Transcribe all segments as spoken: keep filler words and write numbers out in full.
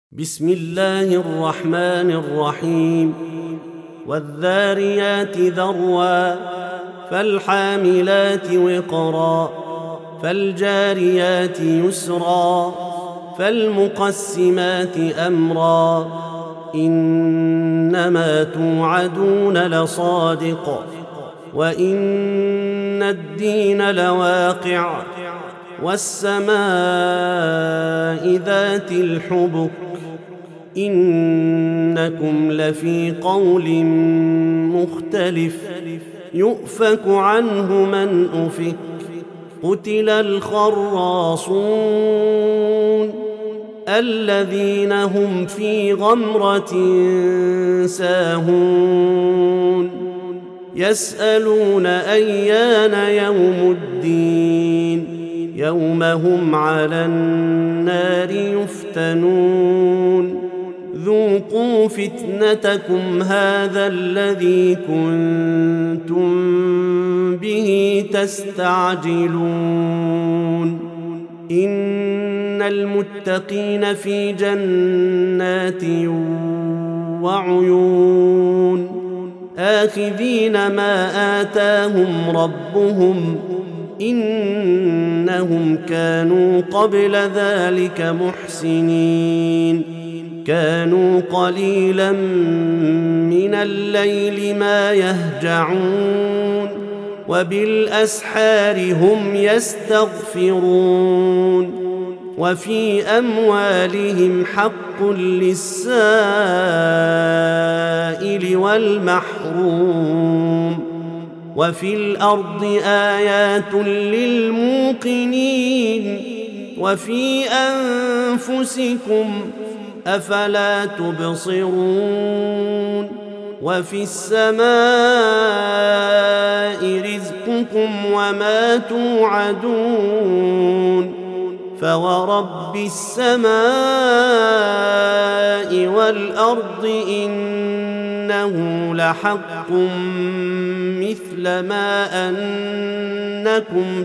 بسم الله الرحمن الرحيم والذاريات ذروا فالحاملات وقرا فالجاريات يسرا فالمقسمات أمرا إنما توعدون لصادق وإن الدين لواقع والسماء ذات الحبك إنكم لفي قول مختلف يؤفك عنه من أفك قتل الخراصون الذين هم في غمرة ساهون يسألون أيان يوم الدين يوم هم على النار يفتنون ذوقوا فتنتكم هذا الذي كنتم به تستعجلون إن المتقين في جنات وعيون آخذين ما آتاهم ربهم إنهم كانوا قبل ذلك محسنين كانوا قليلا من الليل ما يهجعون وبالأسحار هم يستغفرون وفي أموالهم حق للسائل والمحروم وفي الأرض آيات للموقنين وفي أنفسكم أفلا تبصرون وفي السماء رزقكم وما توعدون فورب السماء والأرض إنه لحق مثل ما أنكم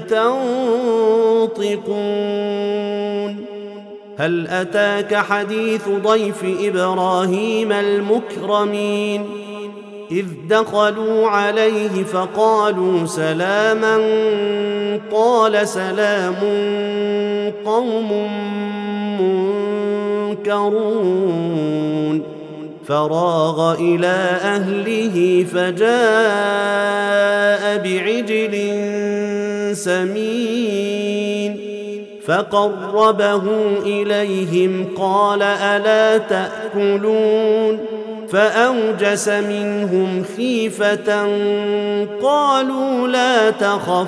تنطقون هل أتاك حديث ضيف إبراهيم المكرمين إذ دخلوا عليه فقالوا سلاما قال سلام قوم منكرون فراغ إلى أهله فجاء بعجل سمين فقربه إليهم قال ألا تأكلون فأوجس منهم خيفة قالوا لا تخف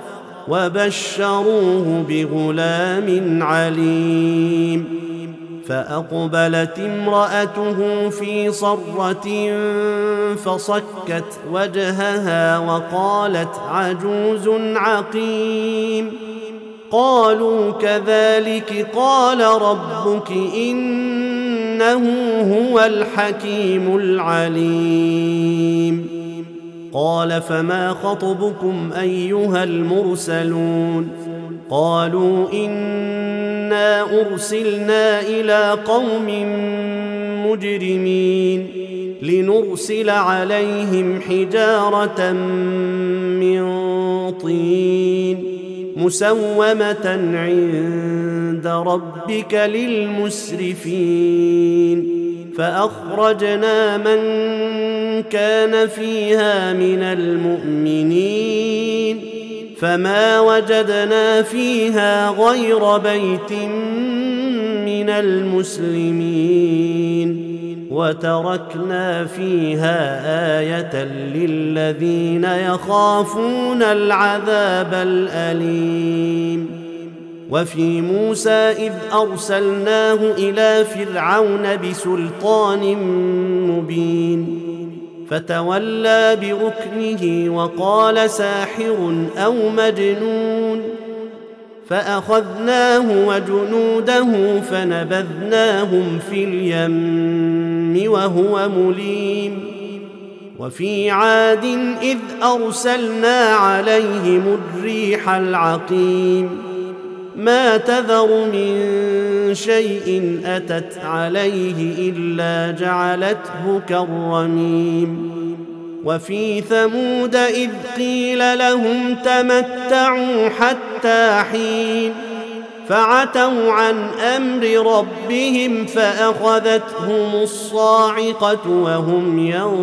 وبشروه بغلام عليم فأقبلت امرأته في صرة فصكت وجهها وقالت عجوز عقيم قالوا كذلك قال ربك إنه هو الحكيم العليم قال فما خطبكم أيها المرسلون قالوا إنا أرسلنا إلى قوم مجرمين لنرسل عليهم حجارة من طين مسومة عند ربك للمسرفين فأخرجنا من كان فيها من المؤمنين فما وجدنا فيها غير بيت من المسلمين وتركنا فيها آية للذين يخافون العذاب الأليم وفي موسى إذ أرسلناه إلى فرعون بسلطان مبين فتولى بركنه وقال ساحر أو مجنون فأخذناه وجنوده فنبذناهم في اليم وهو مليم وفي عاد إذ أرسلنا عليهم الريح العقيم ما تذر من شيء أتت عليه إلا جعلته كالرميم وفي ثمود إذ قيل لهم تمتعوا حتى حين فعتوا عن أمر ربهم فأخذتهم الصاعقة وهم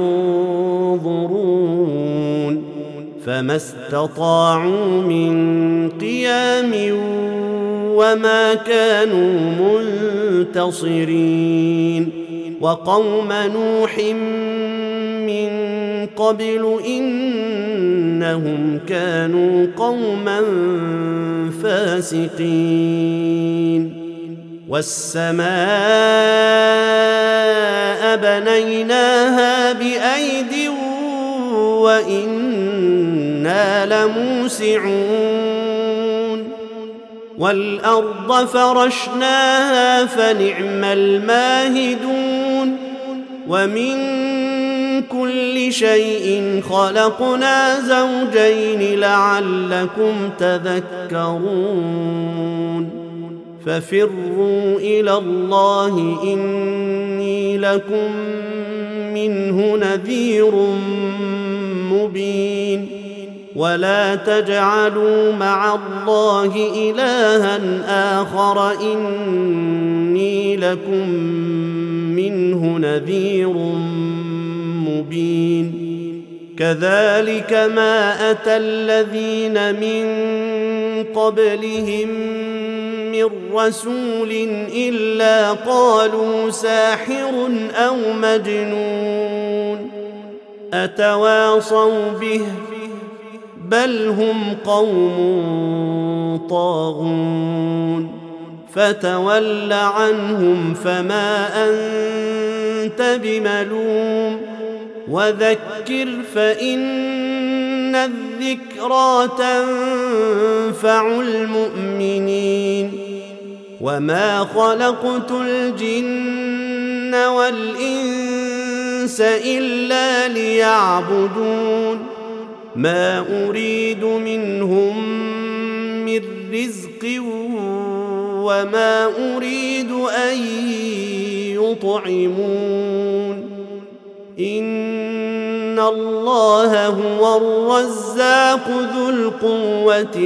ينظرون فما استطاعوا من قيام وما كانوا منتصرين وقوم نوح من قبل إنهم كانوا قوما فاسقين والسماء بنيناها بأيد وإنا لموسعون والأرض فرشناها فنعم الماهدون ومن كل شيء خلقنا زوجين لعلكم تذكرون ففروا إلى الله إني لكم منه نذير مبين ولا تجعلوا مع الله إلها آخر إني لكم منه نذير مبين كذلك ما أتى الذين من قبلهم من رسول إلا قالوا ساحر أو مجنون أتواصوا به بل هم قوم طاغون فتول عنهم فما أنت بملوم وذكر فإن الذكرى تنفع المؤمنين وما خلقت الجن والإنس إلا ليعبدون ما أريد منهم من رزق وما أريد أن يطعمون إن الله هو الرزاق ذو القوة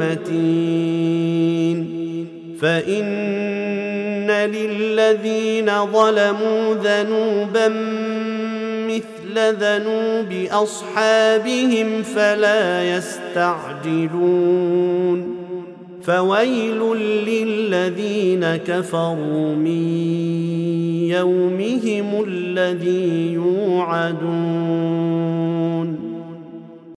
المتين فإن للذين ظلموا ذنوبا مثل ذنوب أصحابهم فلا يستعجلون فويل للذين كفروا من يومهم الذي يوعدون